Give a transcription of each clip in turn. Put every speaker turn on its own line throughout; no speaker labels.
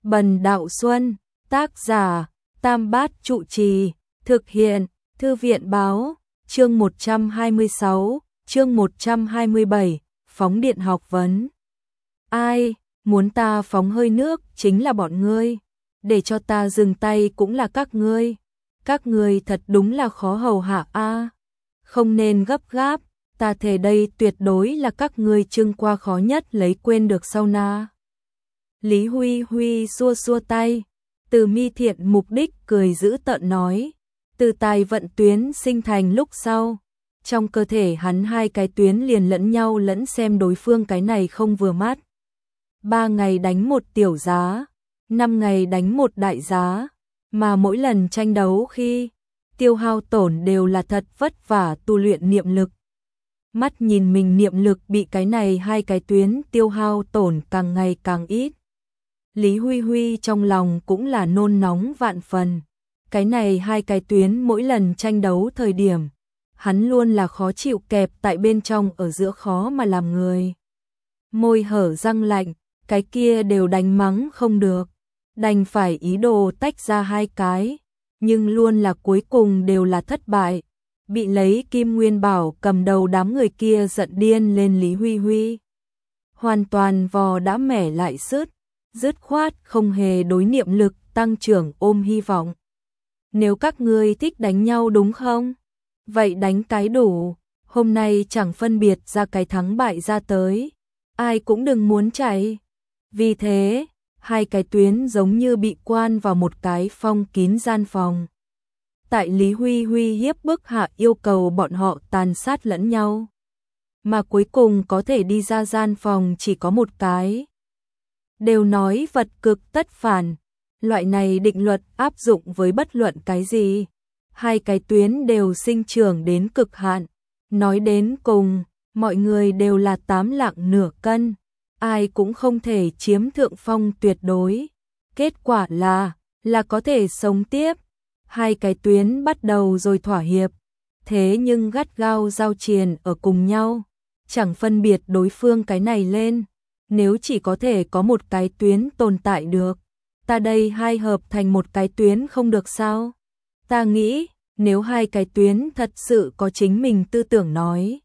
Bần Đạo Xuân, tác giả, Tam Bát Trụ Trì, thực hiện, Thư viện Báo, chương 126, chương 127, phóng điện học vấn. Ai, muốn ta phóng hơi nước chính là bọn ngươi, để cho ta dừng tay cũng là các ngươi thật đúng là khó hầu hạ a. Không nên gấp gáp, ta thề đây tuyệt đối là các ngươi trưng qua khó nhất lấy quên được sau na. Lý Huy Huy xua xua tay, Từ Mi Thiện mục đích cười giữ tợn nói, từ tài vận tuyến sinh thành lúc sau, trong cơ thể hắn hai cái tuyến liền lẫn nhau lẫn xem đối phương cái này không vừa mắt. 3 ngày đánh một tiểu giá, 5 ngày đánh một đại giá, mà mỗi lần tranh đấu khi tiêu hao tổn đều là thật vất vả tu luyện niệm lực. Mắt nhìn mình niệm lực bị cái này hai cái tuyến tiêu hao tổn càng ngày càng ít. Lý Huy Huy trong lòng cũng là nôn nóng vạn phần. Cái này hai cái tuyến mỗi lần tranh đấu thời điểm, hắn luôn là khó chịu kẹp tại bên trong ở giữa khó mà làm người. Môi hở răng lạnh, cái kia đều đánh mắng không được, đành phải ý đồ tách ra hai cái, nhưng luôn là cuối cùng đều là thất bại. Bị lấy Kim Nguyên Bảo cầm đầu đám người kia giận điên lên Lý Huy Huy. Hoàn toàn vò đã mẻ lại dứt khoát không hề đối niệm lực tăng trưởng ôm hy vọng. Nếu các ngươi thích đánh nhau đúng không? Vậy đánh cái đủ, hôm nay chẳng phân biệt ra cái thắng bại ra tới, ai cũng đừng muốn chạy. Vì thế, hai cái tuyến giống như bị quan vào một cái phong kín gian phòng. Tại Lý Huy Huy hiếp bức hạ yêu cầu bọn họ tàn sát lẫn nhau. Mà cuối cùng có thể đi ra gian phòng chỉ có một cái. Đều nói vật cực tất phản, loại này định luật áp dụng với bất luận cái gì. Hai cái tuyến đều sinh trưởng đến cực hạn. Nói đến cùng, mọi người đều là 8 lạng nửa cân. Ai cũng không thể chiếm thượng phong tuyệt đối. Kết quả là có thể sống tiếp. Hai cái tuyến bắt đầu rồi thỏa hiệp, thế nhưng gắt gao giao triền ở cùng nhau, chẳng phân biệt đối phương cái này lên. Nếu chỉ có thể có một cái tuyến tồn tại được, ta đây hai hợp thành một cái tuyến không được sao? Ta nghĩ, nếu hai cái tuyến thật sự có chính mình tư tưởng nói,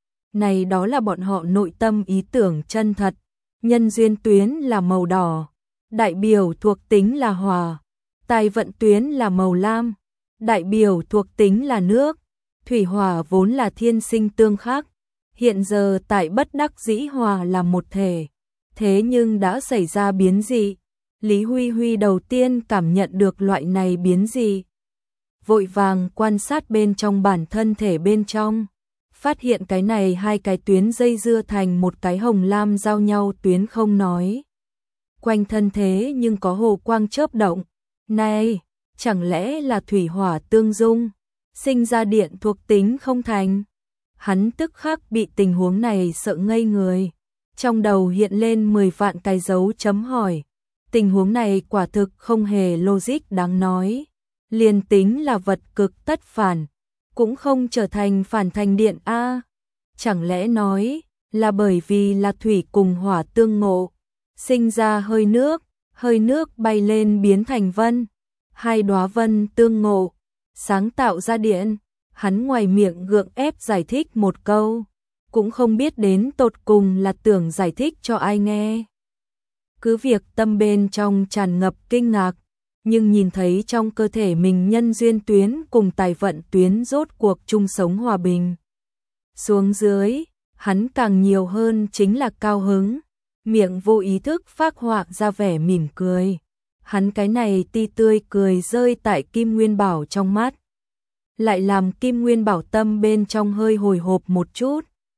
này đó là bọn họ nội tâm ý tưởng chân thật. Nhân duyên tuyến là màu đỏ, đại biểu thuộc tính là hỏa. Tài vận tuyến là màu lam, đại biểu thuộc tính là nước. Thủy hỏa vốn là thiên sinh tương khắc, hiện giờ tại bất đắc dĩ hòa làm một thể. Thế nhưng đã xảy ra biến dị. Lý Huy Huy đầu tiên cảm nhận được loại này biến dị, vội vàng quan sát bên trong bản thân thể bên trong, phát hiện cái này hai cái tuyến dây dưa thành một cái hồng lam giao nhau tuyến không nói. Quanh thân thế nhưng có hồ quang chớp động. Này, chẳng lẽ là thủy hỏa tương dung, sinh ra điện thuộc tính không thành? Hắn tức khắc bị tình huống này sợ ngây người, trong đầu hiện lên 10 vạn cái dấu chấm hỏi. Tình huống này quả thực không hề logic đáng nói, liền tính là vật cực tất phản, cũng không trở thành phản thành điện a. Chẳng lẽ nói là bởi vì là thủy cùng hỏa tương ngộ, sinh ra hơi nước bay lên biến thành vân, hai đóa vân tương ngộ, sáng tạo ra điện. Hắn ngoài miệng gượng ép giải thích một câu, cũng không biết đến tột cùng là tưởng giải thích cho ai nghe. Cứ việc tâm bên trong tràn ngập kinh ngạc, nhưng nhìn thấy trong cơ thể mình nhân duyên tuyến cùng tài vận tuyến rốt cuộc chung sống hòa bình. Xuống dưới, hắn càng nhiều hơn chính là cao hứng. Miệng vô ý thức phác họa ra vẻ mỉm cười. Hắn cái này ti tươi cười rơi tại Kim Nguyên Bảo trong mắt, lại làm Kim Nguyên Bảo tâm bên trong hơi hồi hộp một chút.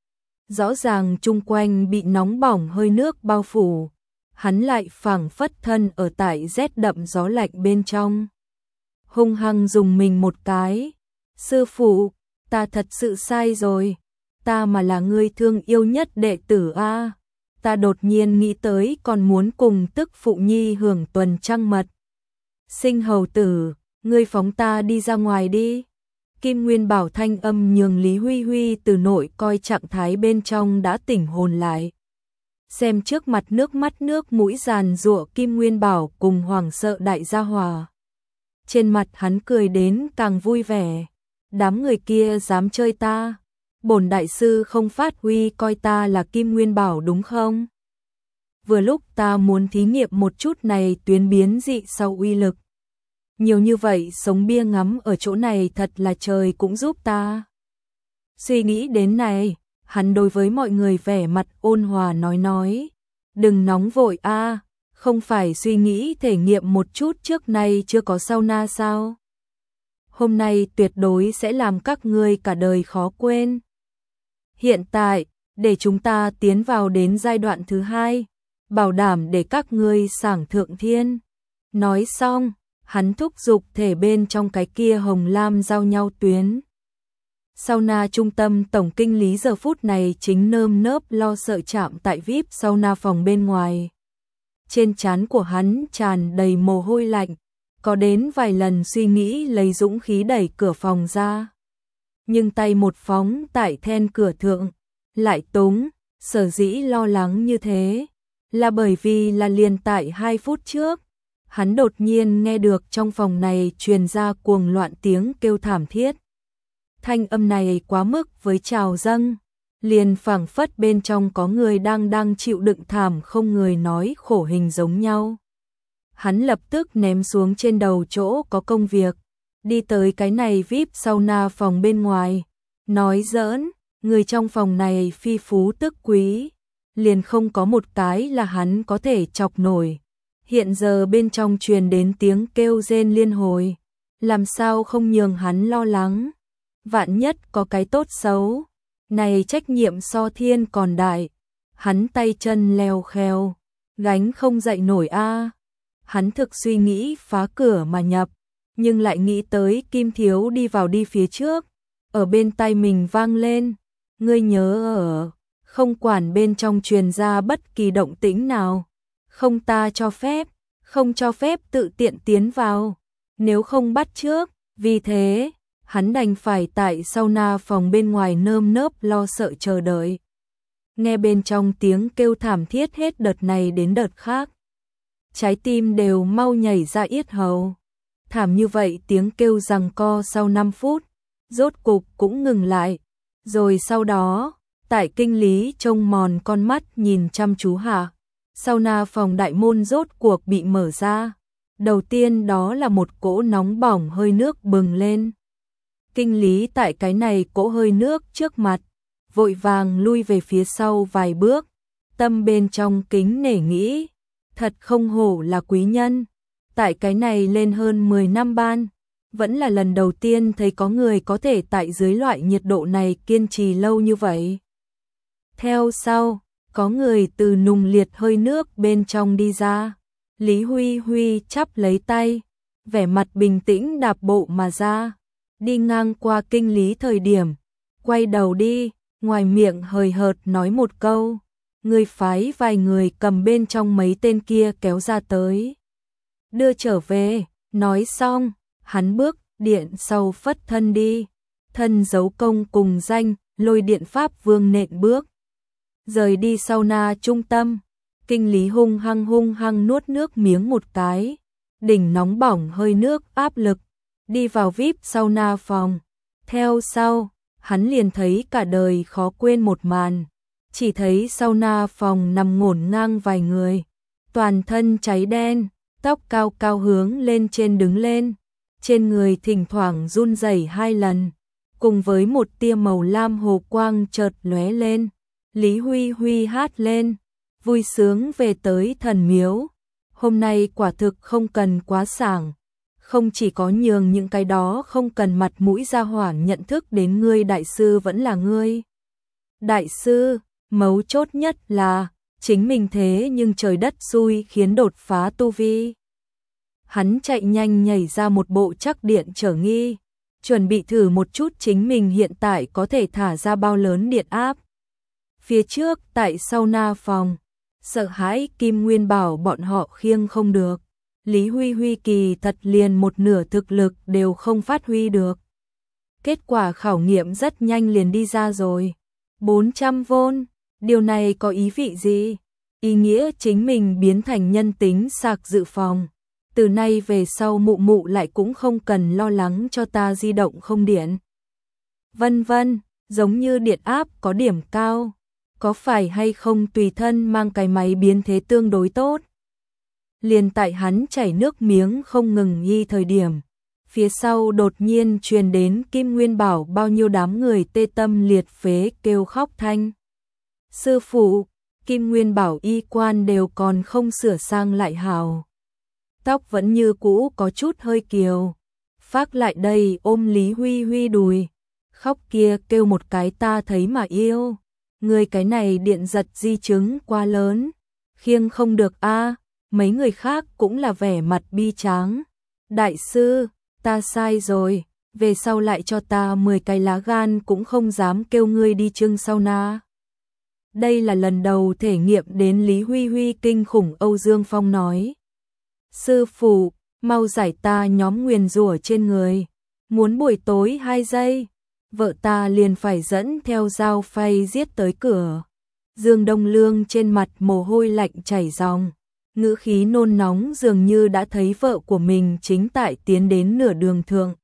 Rõ ràng chung quanh bị nóng bỏng hơi nước bao phủ, hắn lại phảng phất thân ở tại rét đậm gió lạnh bên trong. Hung hăng dùng mình một cái. Sư phụ, ta thật sự sai rồi, ta mà là người thương yêu nhất đệ tử a. Ta đột nhiên nghĩ tới còn muốn cùng tức phụ nhi hưởng tuần trăng mật. Sinh hầu tử, ngươi phóng ta đi ra ngoài đi. Kim Nguyên Bảo thanh âm nhường Lý Huy Huy từ nội coi trạng thái bên trong đã tỉnh hồn lại. xem trước mặt nước mắt nước mũi giàn giụa Kim Nguyên Bảo cùng hoảng sợ đại gia hòa. Trên mặt hắn cười đến càng vui vẻ. Đám người kia dám chơi ta, bổn đại sư không phát huy coi ta là Kim Nguyên Bảo đúng không? Vừa lúc ta muốn thí nghiệm một chút này tuyến biến dị sau uy lực. Nhiều như vậy sống bia ngắm ở chỗ này thật là trời cũng giúp ta. Suy nghĩ đến này, hắn đối với mọi người vẻ mặt ôn hòa nói. Đừng nóng vội a, không phải suy nghĩ thể nghiệm một chút trước nay chưa có sauna sao? Hôm nay tuyệt đối sẽ làm các ngươi cả đời khó quên. Hiện tại, để chúng ta tiến vào đến giai đoạn thứ hai, bảo đảm để các ngươi sảng thượng thiên. Nói xong, hắn thúc giục thể bên trong cái kia hồng lam giao nhau tuyến. Sauna trung tâm tổng kinh lý giờ phút này chính nơm nớp lo sợ chạm tại VIP sauna phòng bên ngoài. Trên trán của hắn tràn đầy mồ hôi lạnh, có đến vài lần suy nghĩ lấy dũng khí đẩy cửa phòng ra. Nhưng tay một phóng tại then cửa thượng, lại túng, sở dĩ lo lắng như thế, là bởi vì là liền tại 2 phút trước, hắn đột nhiên nghe được trong phòng này truyền ra cuồng loạn tiếng kêu thảm thiết. Thanh âm này quá mức với trào dâng, liền phảng phất bên trong có người đang chịu đựng thảm không người nói khổ hình giống nhau. Hắn lập tức ném xuống trên đầu chỗ có công việc, đi tới cái này VIP sauna phòng bên ngoài, nói giỡn, người trong phòng này phi phú tức quý, liền không có một cái là hắn có thể chọc nổi. Hiện giờ bên trong truyền đến tiếng kêu rên liên hồi, làm sao không nhường hắn lo lắng. Vạn nhất có cái tốt xấu, này trách nhiệm so thiên còn đại, hắn tay chân leo kheo, gánh không dậy nổi a. Hắn thực suy nghĩ phá cửa mà nhập, nhưng lại nghĩ tới Kim Thiếu đi vào đi phía trước, ở bên tai mình vang lên, ngươi nhớ ở, không quản bên trong truyền ra bất kỳ động tĩnh nào, không ta cho phép, không cho phép tự tiện tiến vào, nếu không bắt trước, vì thế, hắn đành phải tại sauna phòng bên ngoài nơm nớp lo sợ chờ đợi. Nghe bên trong tiếng kêu thảm thiết hết đợt này đến đợt khác. Trái tim đều mau nhảy ra yết hầu. Thảm như vậy tiếng kêu giằng co sau 5 phút, rốt cục cũng ngừng lại. Rồi sau đó, tại kinh lý trông mòn con mắt nhìn chăm chú hạ, sauna phòng đại môn rốt cuộc bị mở ra. Đầu tiên đó là một cỗ nóng bỏng hơi nước bừng lên. Kinh lý tại cái này cỗ hơi nước trước mặt, vội vàng lui về phía sau vài bước, tâm bên trong kính nể nghĩ, thật không hổ là quý nhân, tại cái này lên hơn 10 năm ban, vẫn là lần đầu tiên thấy có người có thể tại dưới loại nhiệt độ này kiên trì lâu như vậy. Theo sau, có người từ nùng liệt hơi nước bên trong đi ra, Lý Huy Huy chắp lấy tay, vẻ mặt bình tĩnh đạp bộ mà ra. Đi ngang qua kinh lý thời điểm, quay đầu đi, ngoài miệng hời hợt nói một câu, người phái vài người cầm bên trong mấy tên kia kéo ra tới. Đưa trở về, nói xong, hắn bước điện sau phất thân đi, thân giấu công cùng danh, lôi điện pháp vương nện bước. Rời đi sauna trung tâm, kinh lý hung hăng nuốt nước miếng một cái, đỉnh nóng bỏng hơi nước áp lực. Đi vào VIP sauna phòng, theo sau, hắn liền thấy cả đời khó quên một màn, chỉ thấy sauna phòng nằm ngổn ngang vài người, toàn thân cháy đen, tóc cao cao hướng lên trên đứng lên, trên người thỉnh thoảng run rẩy 2 lần, cùng với một tia màu lam hồ quang chợt lóe lên, Lý Huy Huy hát lên, vui sướng về tới thần miếu, hôm nay quả thực không cần quá sảng. Không chỉ có nhường những cái đó không cần mặt mũi ra hỏa nhận thức đến ngươi đại sư vẫn là ngươi. Đại sư, mấu chốt nhất là, chính mình thế nhưng trời đất xui khiến đột phá tu vi. Hắn chạy nhanh nhảy ra một bộ chắc điện trở nghi, chuẩn bị thử một chút chính mình hiện tại có thể thả ra bao lớn điện áp. Phía trước tại sauna phòng, sợ hãi Kim Nguyên Bảo bọn họ khiêng không được. Lý Huy Huy kỳ thật liền một nửa thực lực đều không phát huy được. Kết quả khảo nghiệm rất nhanh liền đi ra rồi. 400V, điều này có ý vị gì? ý nghĩa chính mình biến thành nhân tính sạc dự phòng. Từ nay về sau mụ mụ lại cũng không cần lo lắng cho ta di động không điện. Vân vân, giống như điện áp có điểm cao, có phải hay không tùy thân mang cái máy biến thế tương đối tốt. Liền tại hắn chảy nước miếng không ngừng nghi thời điểm, phía sau đột nhiên truyền đến Kim Nguyên Bảo bao nhiêu đám người tê tâm liệt phế kêu khóc thanh. Sư phụ, Kim Nguyên Bảo y quan đều còn không sửa sang lại hào. Tóc vẫn như cũ có chút hơi kiều. Phác lại đây ôm Lý Huy Huy đùi. Khóc kia kêu một cái ta thấy mà yêu. Người cái này điện giật di chứng quá lớn. Khiêng không được a. Mấy người khác cũng là vẻ mặt bi tráng. Đại sư, ta sai rồi. Về sau lại cho ta 10 cái lá gan cũng không dám kêu ngươi đi trưng sauna. Đây là lần đầu thể nghiệm đến Lý Huy Huy kinh khủng. Âu Dương Phong nói. Sư phụ, mau giải ta nhóm nguyền rủa trên người. Muốn buổi tối 2 giây, vợ ta liền phải dẫn theo dao phay giết tới cửa. Dương Đông Lương trên mặt mồ hôi lạnh chảy ròng, ngữ khí nôn nóng dường như đã thấy vợ của mình chính tại tiến đến nửa đường thượng.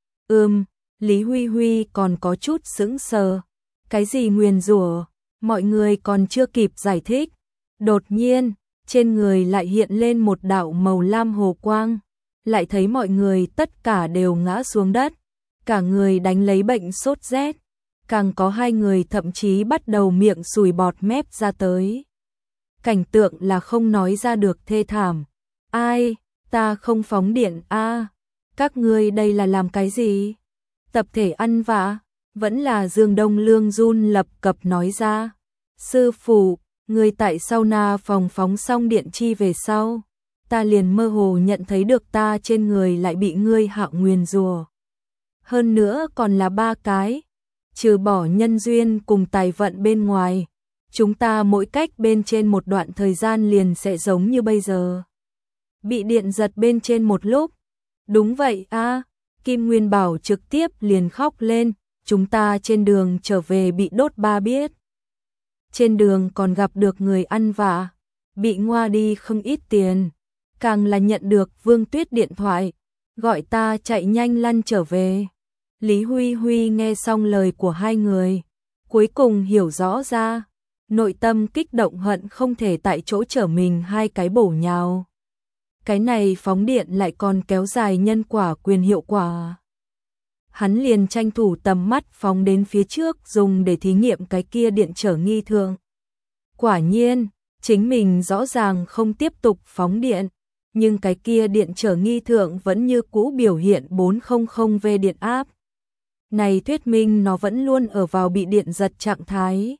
Lý Huy Huy còn có chút sững sờ. Cái gì nguyền rủa? Mọi người còn chưa kịp giải thích. Đột nhiên, trên người lại hiện lên một đạo màu lam hồ quang, lại thấy mọi người tất cả đều ngã xuống đất, cả người đánh lấy bệnh sốt rét, càng có 2 người thậm chí bắt đầu miệng sùi bọt mép ra tới. Cảnh tượng là không nói ra được thê thảm. Ai, ta không phóng điện a, các ngươi đây là làm cái gì? Tập thể ăn vạ, vẫn là Dương Đông Lương run lập cập nói ra. Sư phụ, người tại sauna phòng phóng xong điện chi về sau, ta liền mơ hồ nhận thấy được ta trên người lại bị ngươi hạ nguyền rủa. Hơn nữa còn là 3 cái, trừ bỏ nhân duyên cùng tài vận bên ngoài, chúng ta mỗi cách bên trên một đoạn thời gian liền sẽ giống như bây giờ. Bị điện giật bên trên một lúc. Đúng vậy a, Kim Nguyên Bảo trực tiếp liền khóc lên, chúng ta trên đường trở về bị đốt ba biết. Trên đường còn gặp được người ăn vạ, bị ngoa đi không ít tiền, càng là nhận được Vương Tuyết điện thoại, gọi ta chạy nhanh lăn trở về. Lý Huy Huy nghe xong lời của 2 người, cuối cùng hiểu rõ ra, nội tâm kích động hận không thể tại chỗ trở mình 2 cái bổ nhào. Cái này phóng điện lại còn kéo dài nhân quả quyền hiệu quả. Hắn liền tranh thủ tầm mắt phóng đến phía trước dùng để thí nghiệm cái kia điện trở nghi thượng. Quả nhiên, chính mình rõ ràng không tiếp tục phóng điện, nhưng cái kia điện trở nghi thượng vẫn như cũ biểu hiện 400V điện áp. Này thuyết minh nó vẫn luôn ở vào bị điện giật trạng thái.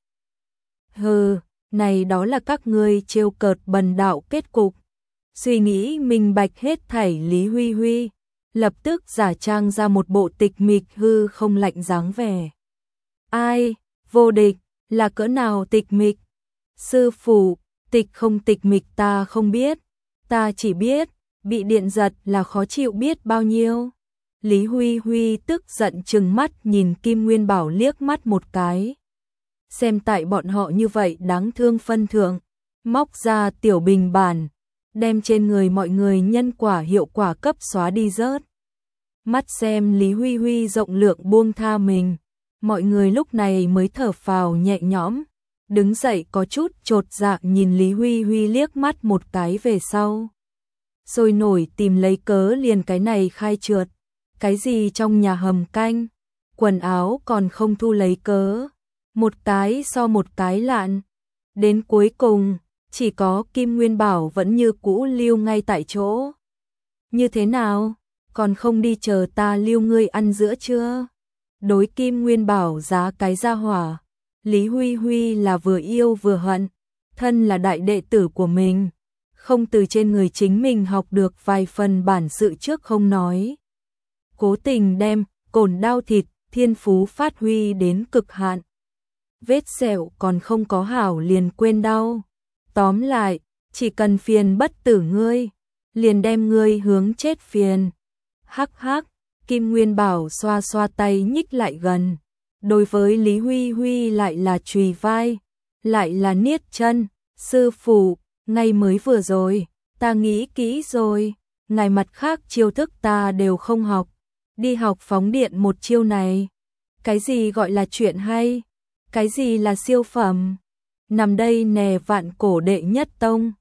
Hừ, này đó là các ngươi trêu cợt bần đạo kết cục. Suy nghĩ minh bạch hết thảy Lý Huy Huy, lập tức giả trang ra một bộ tịch mịch hư không lạnh dáng vẻ. Ai, vô địch, là cỡ nào tịch mịch? Sư phụ, tịch không tịch mịch ta không biết, ta chỉ biết, bị điện giật là khó chịu biết bao nhiêu. Lý Huy Huy tức giận trừng mắt nhìn Kim Nguyên Bảo liếc mắt một cái. Xem tại bọn họ như vậy đáng thương phân thượng, móc ra tiểu bình bản, đem trên người mọi người nhân quả hiệu quả cấp xóa đi rớt. Mắt xem Lý Huy Huy rộng lượng buông tha mình, mọi người lúc này mới thở phào nhẹ nhõm, đứng dậy có chút chột dạ nhìn Lý Huy Huy liếc mắt một cái về sau. Sôi nổi tìm lấy cớ liền cái này khai trượt, cái gì trong nhà hầm canh, quần áo còn không thu lấy cớ, một cái so một cái lạn. Đến cuối cùng, chỉ có Kim Nguyên Bảo vẫn như cũ lưu ngay tại chỗ. Như thế nào? Còn không đi chờ ta lưu ngươi ăn giữa chưa? Đối Kim Nguyên Bảo giá cái ra hỏa, Lý Huy Huy là vừa yêu vừa hận, thân là đại đệ tử của mình, không từ trên người chính mình học được vài phần bản sự trước không nói. Cố tình đem cồn đao thịt thiên phú phát huy đến cực hạn. Vết sẹo còn không có hảo liền quên đau. Tóm lại, chỉ cần phiền bất tử ngươi, liền đem ngươi hướng chết phiền. Hắc hắc, Kim Nguyên Bảo xoa xoa tay nhích lại gần. Đối với Lý Huy Huy lại là chùy vai, lại là niết chân, Sư phụ, ngay mới vừa rồi, ta nghĩ kỹ rồi, ngài mặt khác chiêu thức ta đều không học, đi học phóng điện một chiêu này. Cái gì gọi là chuyện hay? Cái gì là siêu phẩm? Nằm đây nè vạn cổ đệ nhất tông.